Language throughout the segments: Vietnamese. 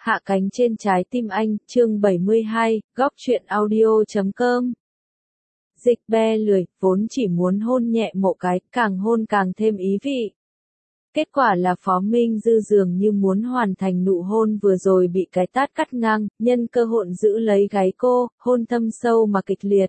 Hạ cánh trên trái tim anh, chương 72, góc truyện audio.com. Dịch be lười, vốn chỉ muốn hôn nhẹ một cái, càng hôn càng thêm ý vị. Kết quả là Phó Minh Dư dường như muốn hoàn thành nụ hôn vừa rồi bị cái tát cắt ngang, nhân cơ hội giữ lấy gáy cô, hôn thâm sâu mà kịch liệt.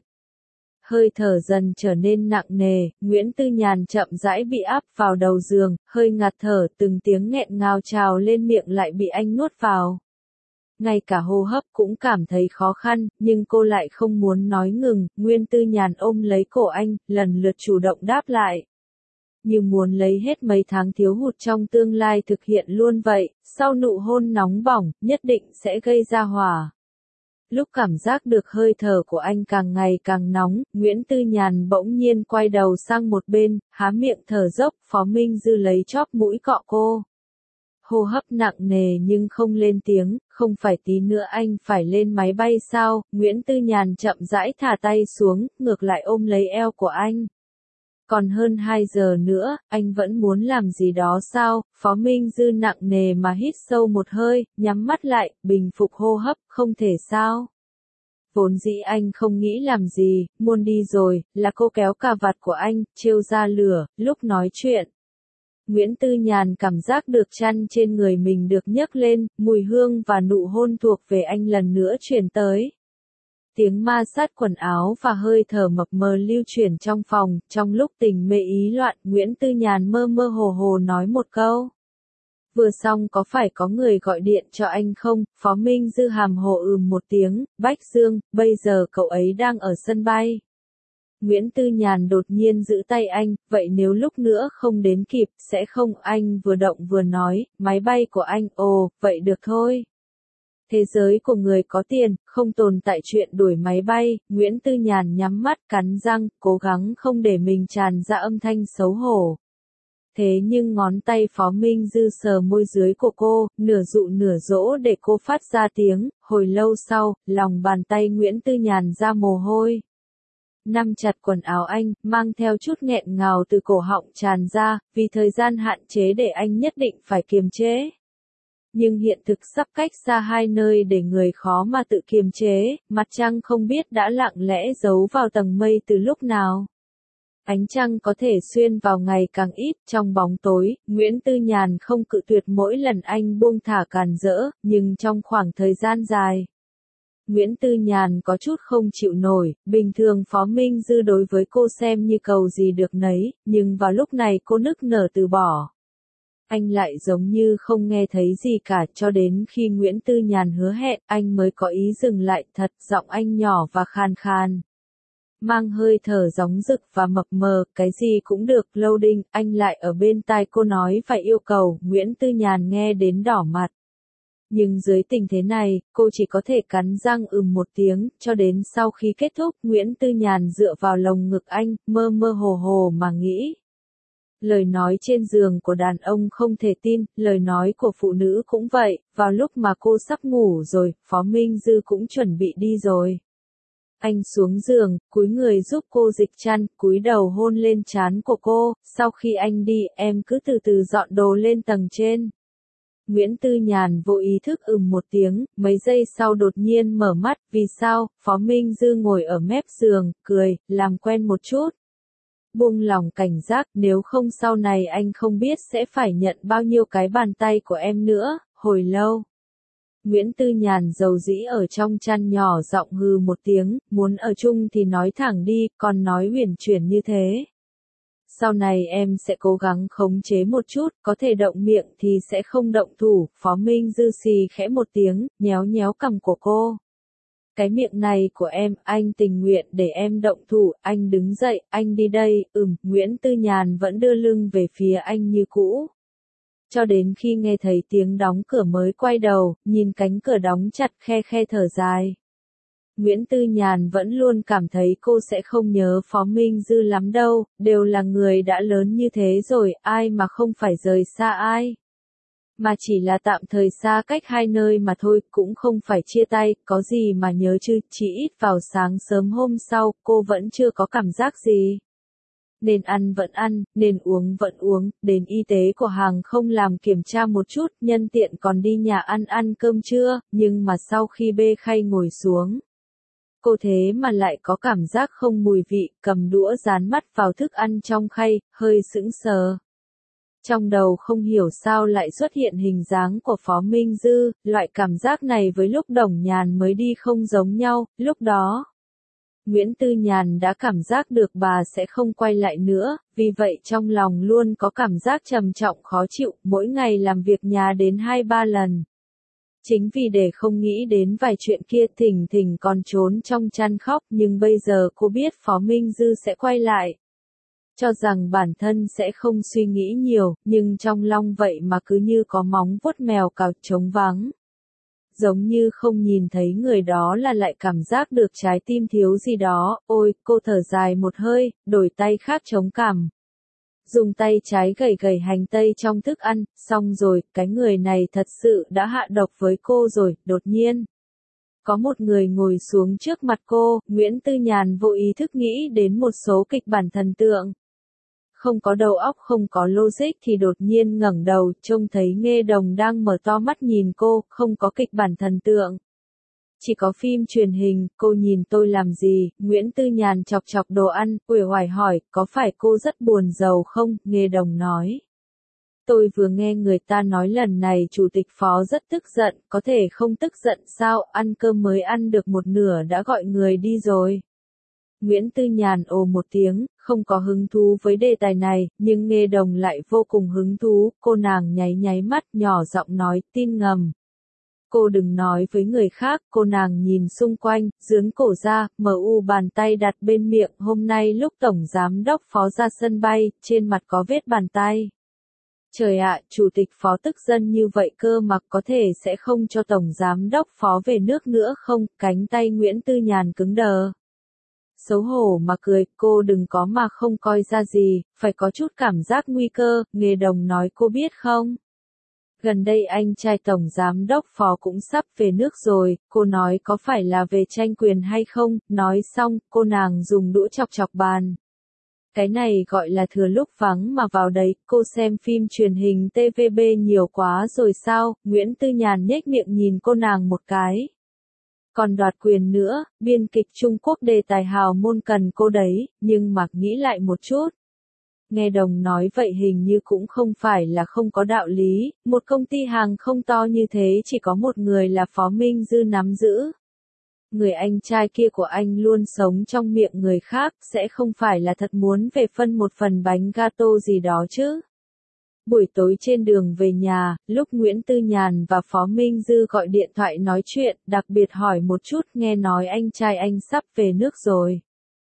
Hơi thở dần trở nên nặng nề, Nguyễn Tư Nhàn chậm rãi bị áp vào đầu giường, hơi ngạt thở, từng tiếng nghẹn ngào trào lên miệng lại bị anh nuốt vào. Ngay cả hô hấp cũng cảm thấy khó khăn, nhưng cô lại không muốn nói ngừng, Nguyễn Tư Nhàn ôm lấy cổ anh, lần lượt chủ động đáp lại. Như muốn lấy hết mấy tháng thiếu hụt trong tương lai thực hiện luôn vậy, sau nụ hôn nóng bỏng, nhất định sẽ gây ra hỏa. Lúc cảm giác được hơi thở của anh càng ngày càng nóng, Nguyễn Tư Nhàn bỗng nhiên quay đầu sang một bên, há miệng thở dốc, Phó Minh Dư lấy chóp mũi cọ cô. Hô hấp nặng nề nhưng không lên tiếng, không phải tí nữa anh phải lên máy bay sao, Nguyễn Tư Nhàn chậm rãi thả tay xuống, ngược lại ôm lấy eo của anh. Còn hơn 2 giờ nữa, anh vẫn muốn làm gì đó sao, Phó Minh Dư nặng nề mà hít sâu một hơi, nhắm mắt lại, bình phục hô hấp, không thể sao. Vốn dĩ anh không nghĩ làm gì, muốn đi rồi, là cô kéo cà vạt của anh, trêu ra lửa, lúc nói chuyện. Nguyễn Tư Nhàn cảm giác được chăn trên người mình được nhấc lên, mùi hương và nụ hôn thuộc về anh lần nữa truyền tới. Tiếng ma sát quần áo và hơi thở mập mờ lưu chuyển trong phòng, trong lúc tình mê ý loạn, Nguyễn Tư Nhàn mơ mơ hồ hồ nói một câu. Vừa xong có phải có người gọi điện cho anh không, Phó Minh Dư hàm hồ một tiếng, Bách Dương, bây giờ cậu ấy đang ở sân bay. Nguyễn Tư Nhàn đột nhiên giữ tay anh, vậy nếu lúc nữa không đến kịp, sẽ không, anh vừa động vừa nói, máy bay của anh, ồ, vậy được thôi. Thế giới của người có tiền, không tồn tại chuyện đuổi máy bay, Nguyễn Tư Nhàn nhắm mắt cắn răng, cố gắng không để mình tràn ra âm thanh xấu hổ. Thế nhưng ngón tay Phó Minh Dư sờ môi dưới của cô, nửa dụ nửa dỗ để cô phát ra tiếng, hồi lâu sau, lòng bàn tay Nguyễn Tư Nhàn ra mồ hôi. Nắm chặt quần áo anh, mang theo chút nghẹn ngào từ cổ họng tràn ra, vì thời gian hạn chế để anh nhất định phải kiềm chế. Nhưng hiện thực sắp cách xa hai nơi để người khó mà tự kiềm chế, mặt trăng không biết đã lặng lẽ giấu vào tầng mây từ lúc nào. Ánh trăng có thể xuyên vào ngày càng ít, trong bóng tối, Nguyễn Tư Nhàn không cự tuyệt mỗi lần anh buông thả càn rỡ, nhưng trong khoảng thời gian dài. Nguyễn Tư Nhàn có chút không chịu nổi, bình thường Phó Minh Dư đối với cô xem như cầu gì được nấy, nhưng vào lúc này cô nức nở từ bỏ. Anh lại giống như không nghe thấy gì cả cho đến khi Nguyễn Tư Nhàn hứa hẹn, anh mới có ý dừng lại thật, giọng anh nhỏ và khàn khàn. Mang hơi thở gióng rực và mập mờ, cái gì cũng được, loading, anh lại ở bên tai cô nói và yêu cầu, Nguyễn Tư Nhàn nghe đến đỏ mặt. Nhưng dưới tình thế này, cô chỉ có thể cắn răng một tiếng, cho đến sau khi kết thúc, Nguyễn Tư Nhàn dựa vào lồng ngực anh, mơ mơ hồ hồ mà nghĩ. Lời nói trên giường của đàn ông không thể tin, lời nói của phụ nữ cũng vậy, vào lúc mà cô sắp ngủ rồi, Phó Minh Dư cũng chuẩn bị đi rồi. Anh xuống giường, cúi người giúp cô dịch chăn, cúi đầu hôn lên trán của cô, sau khi anh đi, em cứ từ từ dọn đồ lên tầng trên. Nguyễn Tư Nhàn vô ý thức một tiếng, mấy giây sau đột nhiên mở mắt, vì sao, Phó Minh Dư ngồi ở mép giường, cười, làm quen một chút. Buông lòng cảnh giác, nếu không sau này anh không biết sẽ phải nhận bao nhiêu cái bàn tay của em nữa, hồi lâu. Nguyễn Tư Nhàn dầu dĩ ở trong chăn nhỏ giọng hừ một tiếng, muốn ở chung thì nói thẳng đi, còn nói huyền chuyển như thế. Sau này em sẽ cố gắng khống chế một chút, có thể động miệng thì sẽ không động thủ, Phó Minh Dư xì khẽ một tiếng, nhéo nhéo cằm của cô. Cái miệng này của em, anh tình nguyện để em động thủ, anh đứng dậy, anh đi đây, Nguyễn Tư Nhàn vẫn đưa lưng về phía anh như cũ. Cho đến khi nghe thấy tiếng đóng cửa mới quay đầu, nhìn cánh cửa đóng chặt khe khe thở dài. Nguyễn Tư Nhàn vẫn luôn cảm thấy cô sẽ không nhớ Phó Minh Dư lắm đâu, đều là người đã lớn như thế rồi, ai mà không phải rời xa ai. Mà chỉ là tạm thời xa cách hai nơi mà thôi, cũng không phải chia tay, có gì mà nhớ chứ, chỉ ít vào sáng sớm hôm sau, cô vẫn chưa có cảm giác gì. Nên ăn vẫn ăn, nên uống vẫn uống, đến y tế của hàng không làm kiểm tra một chút, nhân tiện còn đi nhà ăn cơm trưa, nhưng mà sau khi bê khay ngồi xuống, cô thế mà lại có cảm giác không mùi vị, cầm đũa dán mắt vào thức ăn trong khay, hơi sững sờ. Trong đầu không hiểu sao lại xuất hiện hình dáng của Phó Minh Dư, loại cảm giác này với lúc Đồng Nhàn mới đi không giống nhau, lúc đó Nguyễn Tư Nhàn đã cảm giác được bà sẽ không quay lại nữa, vì vậy trong lòng luôn có cảm giác trầm trọng khó chịu, mỗi ngày làm việc nhà đến 2-3 lần. Chính vì để không nghĩ đến vài chuyện kia thỉnh thỉnh còn trốn trong chăn khóc, nhưng bây giờ cô biết Phó Minh Dư sẽ quay lại. Cho rằng bản thân sẽ không suy nghĩ nhiều, nhưng trong lòng vậy mà cứ như có móng vuốt mèo cào trống vắng. Giống như không nhìn thấy người đó là lại cảm giác được trái tim thiếu gì đó, ôi, cô thở dài một hơi, đổi tay khác chống cằm. Dùng tay trái gẩy gẩy hành tây trong thức ăn, xong rồi, cái người này thật sự đã hạ độc với cô rồi, đột nhiên. Có một người ngồi xuống trước mặt cô, Nguyễn Tư Nhàn vô ý thức nghĩ đến một số kịch bản thần tượng. Không có đầu óc không có logic thì đột nhiên ngẩng đầu, trông thấy Nghê Đồng đang mở to mắt nhìn cô, không có kịch bản thần tượng. Chỉ có phim truyền hình, cô nhìn tôi làm gì, Nguyễn Tư Nhàn chọc chọc đồ ăn, uể oải hỏi, có phải cô rất buồn rầu không, Nghê Đồng nói. Tôi vừa nghe người ta nói lần này chủ tịch Phó rất tức giận, có thể không tức giận sao, ăn cơm mới ăn được một nửa đã gọi người đi rồi. Nguyễn Tư Nhàn ồ một tiếng, không có hứng thú với đề tài này, nhưng Nghê Đồng lại vô cùng hứng thú, cô nàng nháy nháy mắt nhỏ giọng nói, tin ngầm. Cô đừng nói với người khác, cô nàng nhìn xung quanh, giương cổ ra, bàn tay đặt bên miệng, hôm nay lúc Tổng Giám đốc Phó ra sân bay, trên mặt có vết bàn tay. Trời ạ, Chủ tịch Phó tức giận như vậy cơ mà có thể sẽ không cho Tổng Giám đốc Phó về nước nữa không, cánh tay Nguyễn Tư Nhàn cứng đờ. Xấu hổ mà cười, cô đừng có mà không coi ra gì, phải có chút cảm giác nguy cơ, Nghê Đồng nói cô biết không? Gần đây anh trai Tổng Giám đốc Phó cũng sắp về nước rồi, cô nói có phải là về tranh quyền hay không, nói xong, cô nàng dùng đũa chọc chọc bàn. Cái này gọi là thừa lúc vắng mà vào đấy, cô xem phim truyền hình TVB nhiều quá rồi sao, Nguyễn Tư Nhàn nhếch miệng nhìn cô nàng một cái. Còn đoạt quyền nữa, biên kịch Trung Quốc đề tài hào môn cần cô đấy, nhưng mà nghĩ lại một chút. Nghe Đồng nói vậy hình như cũng không phải là không có đạo lý, một công ty hàng không to như thế chỉ có một người là Phó Minh Dư nắm giữ. Người anh trai kia của anh luôn sống trong miệng người khác, sẽ không phải là thật muốn về phân một phần bánh gato gì đó chứ. Buổi tối trên đường về nhà, lúc Nguyễn Tư Nhàn và Phó Minh Dư gọi điện thoại nói chuyện, đặc biệt hỏi một chút, nghe nói anh trai anh sắp về nước rồi.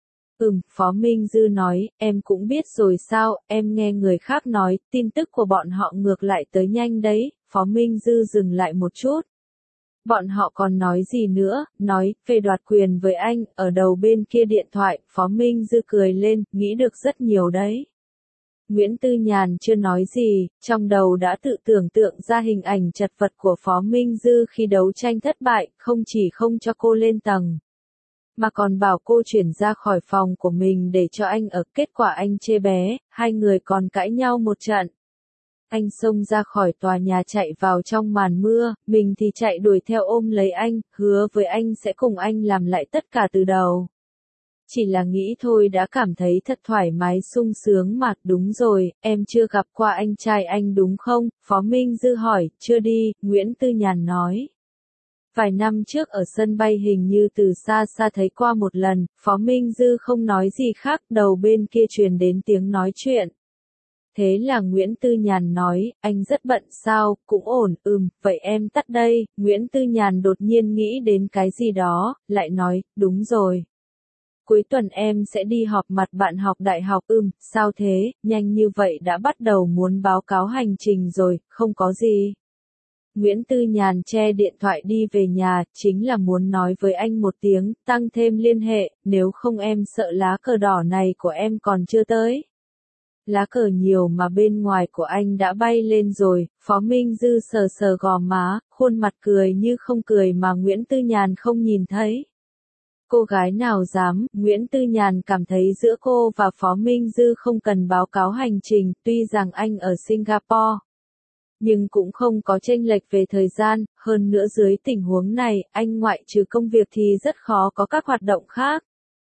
Phó Minh Dư nói, em cũng biết rồi sao, em nghe người khác nói, tin tức của bọn họ ngược lại tới nhanh đấy, Phó Minh Dư dừng lại một chút. Bọn họ còn nói gì nữa, nói, về đoạt quyền với anh, ở đầu bên kia điện thoại, Phó Minh Dư cười lên, nghĩ được rất nhiều đấy. Nguyễn Tư Nhàn chưa nói gì, trong đầu đã tự tưởng tượng ra hình ảnh chật vật của Phó Minh Dư khi đấu tranh thất bại, không chỉ không cho cô lên tầng, mà còn bảo cô chuyển ra khỏi phòng của mình để cho anh ở, kết quả anh chê bé, hai người còn cãi nhau một trận. Anh xông ra khỏi tòa nhà chạy vào trong màn mưa, mình thì chạy đuổi theo ôm lấy anh, hứa với anh sẽ cùng anh làm lại tất cả từ đầu. Chỉ là nghĩ thôi đã cảm thấy thật thoải mái sung sướng mà, đúng rồi, em chưa gặp qua anh trai anh đúng không? Phó Minh Dư hỏi, chưa đi, Nguyễn Tư Nhàn nói. Vài năm trước ở sân bay hình như từ xa xa thấy qua một lần, Phó Minh Dư không nói gì khác, đầu bên kia truyền đến tiếng nói chuyện. Thế là Nguyễn Tư Nhàn nói, anh rất bận sao, cũng ổn, vậy em tắt đây, Nguyễn Tư Nhàn đột nhiên nghĩ đến cái gì đó, lại nói, đúng rồi. Cuối tuần em sẽ đi họp mặt bạn học đại học, sao thế, nhanh như vậy đã bắt đầu muốn báo cáo hành trình rồi, không có gì. Nguyễn Tư Nhàn che điện thoại đi về nhà, chính là muốn nói với anh một tiếng, tăng thêm liên hệ, nếu không em sợ lá cờ đỏ này của em còn chưa tới. Lá cờ nhiều mà bên ngoài của anh đã bay lên rồi, Phó Minh Dư sờ sờ gò má, khuôn mặt cười như không cười mà Nguyễn Tư Nhàn không nhìn thấy. Cô gái nào dám, Nguyễn Tư Nhàn cảm thấy giữa cô và Phó Minh Dư không cần báo cáo hành trình, tuy rằng anh ở Singapore. Nhưng cũng không có chênh lệch về thời gian, hơn nữa dưới tình huống này, anh ngoại trừ công việc thì rất khó có các hoạt động khác.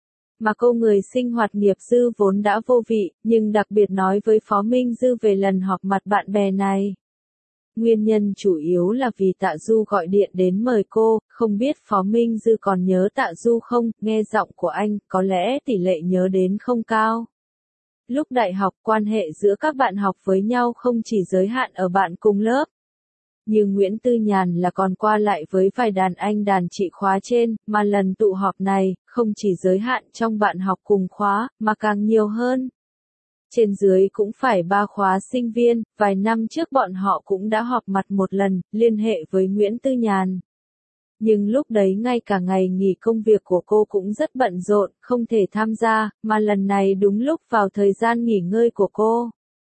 Mà cô người sinh hoạt nghiệp dư vốn đã vô vị, nhưng đặc biệt nói với Phó Minh Dư về lần họp mặt bạn bè này. Nguyên nhân chủ yếu là vì Tạ Du gọi điện đến mời cô, không biết Phó Minh Dư còn nhớ Tạ Du không, nghe giọng của anh, có lẽ tỷ lệ nhớ đến không cao. Lúc đại học, quan hệ giữa các bạn học với nhau không chỉ giới hạn ở bạn cùng lớp. Như Nguyễn Tư Nhàn là còn qua lại với vài đàn anh đàn chị khóa trên, mà lần tụ họp này, không chỉ giới hạn trong bạn học cùng khóa, mà càng nhiều hơn. Trên dưới cũng phải 3 khóa sinh viên, vài năm trước bọn họ cũng đã họp mặt một lần, liên hệ với Nguyễn Tư Nhàn. Nhưng lúc đấy ngay cả ngày nghỉ công việc của cô cũng rất bận rộn, không thể tham gia, mà lần này đúng lúc vào thời gian nghỉ ngơi của cô.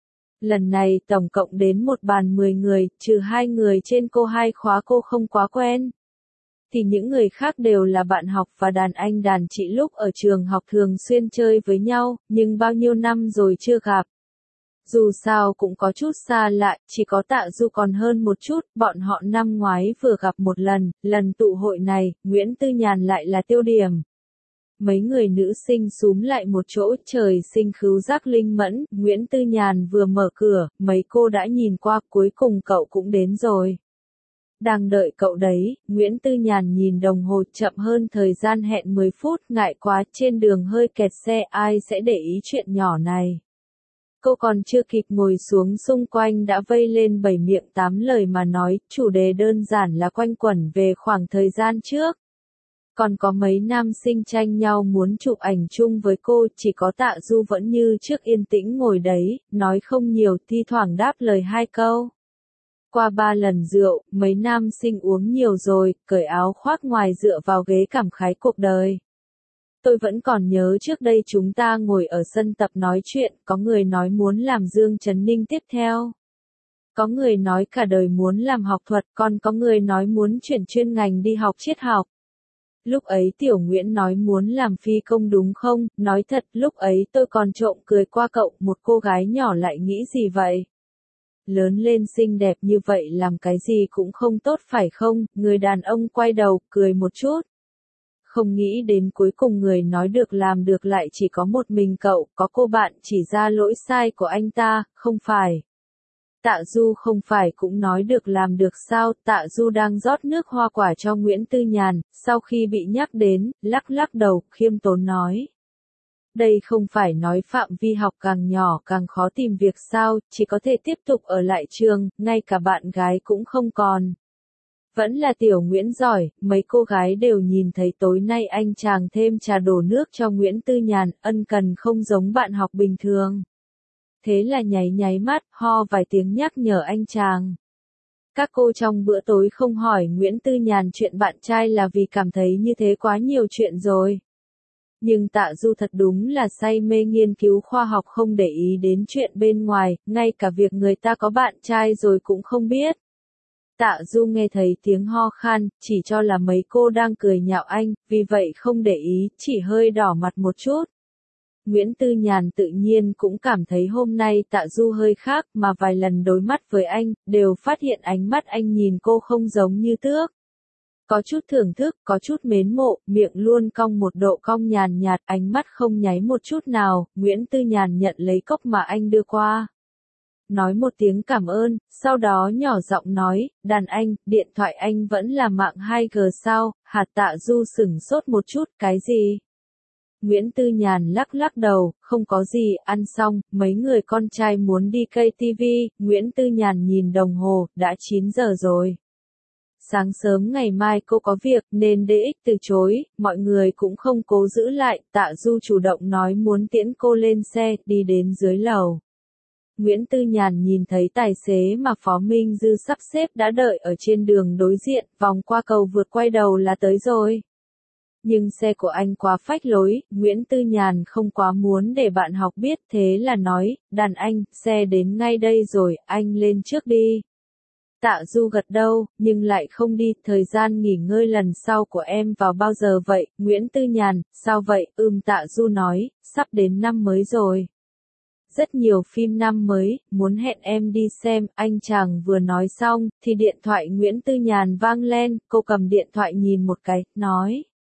Lần này tổng cộng đến một bàn 10 người, trừ 2 người trên cô 2 khóa cô không quá quen. Thì những người khác đều là bạn học và đàn anh đàn chị lúc ở trường học thường xuyên chơi với nhau, nhưng bao nhiêu năm rồi chưa gặp. Dù sao cũng có chút xa lạ, chỉ có Tạ Du còn hơn một chút, bọn họ năm ngoái vừa gặp một lần, lần tụ hội này, Nguyễn Tư Nhàn lại là tiêu điểm. Mấy người nữ sinh xúm lại một chỗ, trời sinh khứu giác linh mẫn, Nguyễn Tư Nhàn vừa mở cửa, mấy cô đã nhìn qua, cuối cùng cậu cũng đến rồi. Đang đợi cậu đấy, Nguyễn Tư Nhàn nhìn đồng hồ chậm hơn thời gian hẹn 10 phút, ngại quá, trên đường hơi kẹt xe, ai sẽ để ý chuyện nhỏ này. Cô còn chưa kịp ngồi xuống xung quanh đã vây lên 7 miệng 8 lời mà nói, chủ đề đơn giản là quanh quẩn về khoảng thời gian trước. Còn có mấy nam sinh tranh nhau muốn chụp ảnh chung với cô, chỉ có Tạ Du vẫn như trước yên tĩnh ngồi đấy, nói không nhiều, thi thoảng đáp lời 2 câu. Qua 3 lần rượu, mấy nam sinh uống nhiều rồi, cởi áo khoác ngoài dựa vào ghế cảm khái cuộc đời. Tôi vẫn còn nhớ trước đây chúng ta ngồi ở sân tập nói chuyện, có người nói muốn làm Dương Trấn Ninh tiếp theo. Có người nói cả đời muốn làm học thuật, còn có người nói muốn chuyển chuyên ngành đi học triết học. Lúc ấy Tiểu Nguyễn nói muốn làm phi công đúng không, nói thật, lúc ấy tôi còn trộm cười qua cậu, một cô gái nhỏ lại nghĩ gì vậy? Lớn lên xinh đẹp như vậy làm cái gì cũng không tốt phải không, người đàn ông quay đầu, cười một chút. Không nghĩ đến cuối cùng người nói được làm được lại chỉ có một mình cậu, có cô bạn chỉ ra lỗi sai của anh ta, không phải. Tạ Du không phải cũng nói được làm được sao, Tạ Du đang rót nước hoa quả cho Nguyễn Tư Nhàn, sau khi bị nhắc đến, lắc lắc đầu, khiêm tốn nói. Đây không phải nói phạm vi học càng nhỏ càng khó tìm việc sao, chỉ có thể tiếp tục ở lại trường, ngay cả bạn gái cũng không còn. Vẫn là Tiểu Nguyễn giỏi, mấy cô gái đều nhìn thấy tối nay anh chàng thêm trà đổ nước cho Nguyễn Tư Nhàn, ân cần không giống bạn học bình thường. Thế là nháy nháy mắt, ho vài tiếng nhắc nhở anh chàng. Các cô trong bữa tối không hỏi Nguyễn Tư Nhàn chuyện bạn trai là vì cảm thấy như thế quá nhiều chuyện rồi. Nhưng Tạ Du thật đúng là say mê nghiên cứu khoa học không để ý đến chuyện bên ngoài, ngay cả việc người ta có bạn trai rồi cũng không biết. Tạ Du nghe thấy tiếng ho khan, chỉ cho là mấy cô đang cười nhạo anh, vì vậy không để ý, chỉ hơi đỏ mặt một chút. Nguyễn Tư Nhàn tự nhiên cũng cảm thấy hôm nay Tạ Du hơi khác, mà vài lần đối mắt với anh, đều phát hiện ánh mắt anh nhìn cô không giống như trước. Có chút thưởng thức, có chút mến mộ, miệng luôn cong một độ cong nhàn nhạt, ánh mắt không nháy một chút nào, Nguyễn Tư Nhàn nhận lấy cốc mà anh đưa qua. Nói một tiếng cảm ơn, sau đó nhỏ giọng nói, đàn anh, điện thoại anh vẫn là mạng 2G sao, hạt Tạ Du sửng sốt một chút, cái gì? Nguyễn Tư Nhàn lắc lắc đầu, không có gì, ăn xong, mấy người con trai muốn đi cây TV, Nguyễn Tư Nhàn nhìn đồng hồ, đã 9 giờ rồi. Sáng sớm ngày mai cô có việc, nên DX từ chối, mọi người cũng không cố giữ lại, Tạ Du chủ động nói muốn tiễn cô lên xe, đi đến dưới lầu. Nguyễn Tư Nhàn nhìn thấy tài xế mà Phó Minh Dư sắp xếp đã đợi ở trên đường đối diện, vòng qua cầu vượt quay đầu là tới rồi. Nhưng xe của anh quá phách lối, Nguyễn Tư Nhàn không quá muốn để bạn học biết, thế là nói, đàn anh, xe đến ngay đây rồi, anh lên trước đi. Tạ Du gật đầu, nhưng lại không đi, thời gian nghỉ ngơi lần sau của em vào bao giờ vậy, Nguyễn Tư Nhàn, sao vậy, Tạ Du nói, sắp đến năm mới rồi. Rất nhiều phim năm mới, muốn hẹn em đi xem, anh chàng vừa nói xong, thì điện thoại Nguyễn Tư Nhàn vang lên, cô cầm điện thoại nhìn một cái, nói.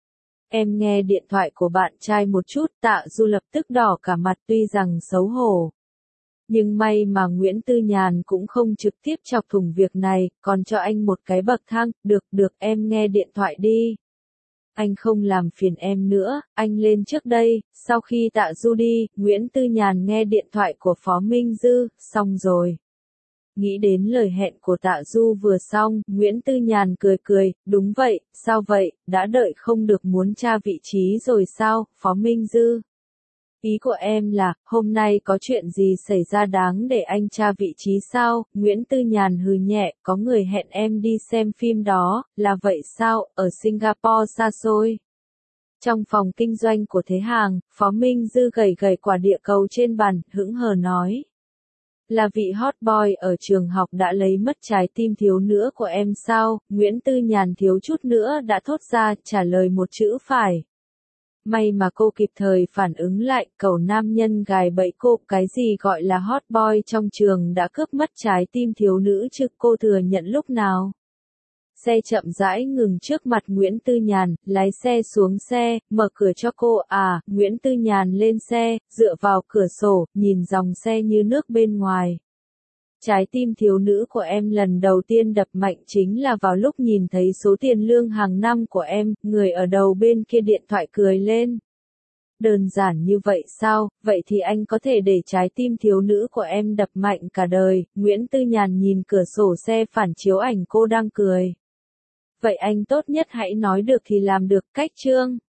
Em nghe điện thoại của bạn trai một chút, Tạ Du lập tức đỏ cả mặt tuy rằng xấu hổ. Nhưng may mà Nguyễn Tư Nhàn cũng không trực tiếp chọc thủng việc này, còn cho anh một cái bậc thang, được em nghe điện thoại đi. Anh không làm phiền em nữa, anh lên trước đây, sau khi Tạ Du đi, Nguyễn Tư Nhàn nghe điện thoại của Phó Minh Dư, xong rồi. Nghĩ đến lời hẹn của Tạ Du vừa xong, Nguyễn Tư Nhàn cười, đúng vậy, sao vậy, đã đợi không được muốn tra vị trí rồi sao, Phó Minh Dư. Ý của em là, hôm nay có chuyện gì xảy ra đáng để anh tra vị trí sao? Nguyễn Tư Nhàn hừ nhẹ, có người hẹn em đi xem phim đó, là vậy sao, ở Singapore xa xôi. Trong phòng kinh doanh của Thế Hàng, Phó Minh Dư gầy quả địa cầu trên bàn, hững hờ nói. Là vị hot boy ở trường học đã lấy mất trái tim thiếu nữa của em sao? Nguyễn Tư Nhàn thiếu chút nữa đã thốt ra, trả lời một chữ phải. May mà cô kịp thời phản ứng lại, cẩu nam nhân gài bẫy cô, cái gì gọi là hot boy trong trường đã cướp mất trái tim thiếu nữ chứ, cô thừa nhận lúc nào. Xe chậm rãi ngừng trước mặt Nguyễn Tư Nhàn, lái xe xuống xe, mở cửa cho cô, Nguyễn Tư Nhàn lên xe, dựa vào cửa sổ, nhìn dòng xe như nước bên ngoài. Trái tim thiếu nữ của em lần đầu tiên đập mạnh chính là vào lúc nhìn thấy số tiền lương hàng năm của em, người ở đầu bên kia điện thoại cười lên. Đơn giản như vậy sao, vậy thì anh có thể để trái tim thiếu nữ của em đập mạnh cả đời, Nguyễn Tư Nhàn nhìn cửa sổ xe phản chiếu ảnh cô đang cười. Vậy anh tốt nhất hãy nói được thì làm được, cách chương.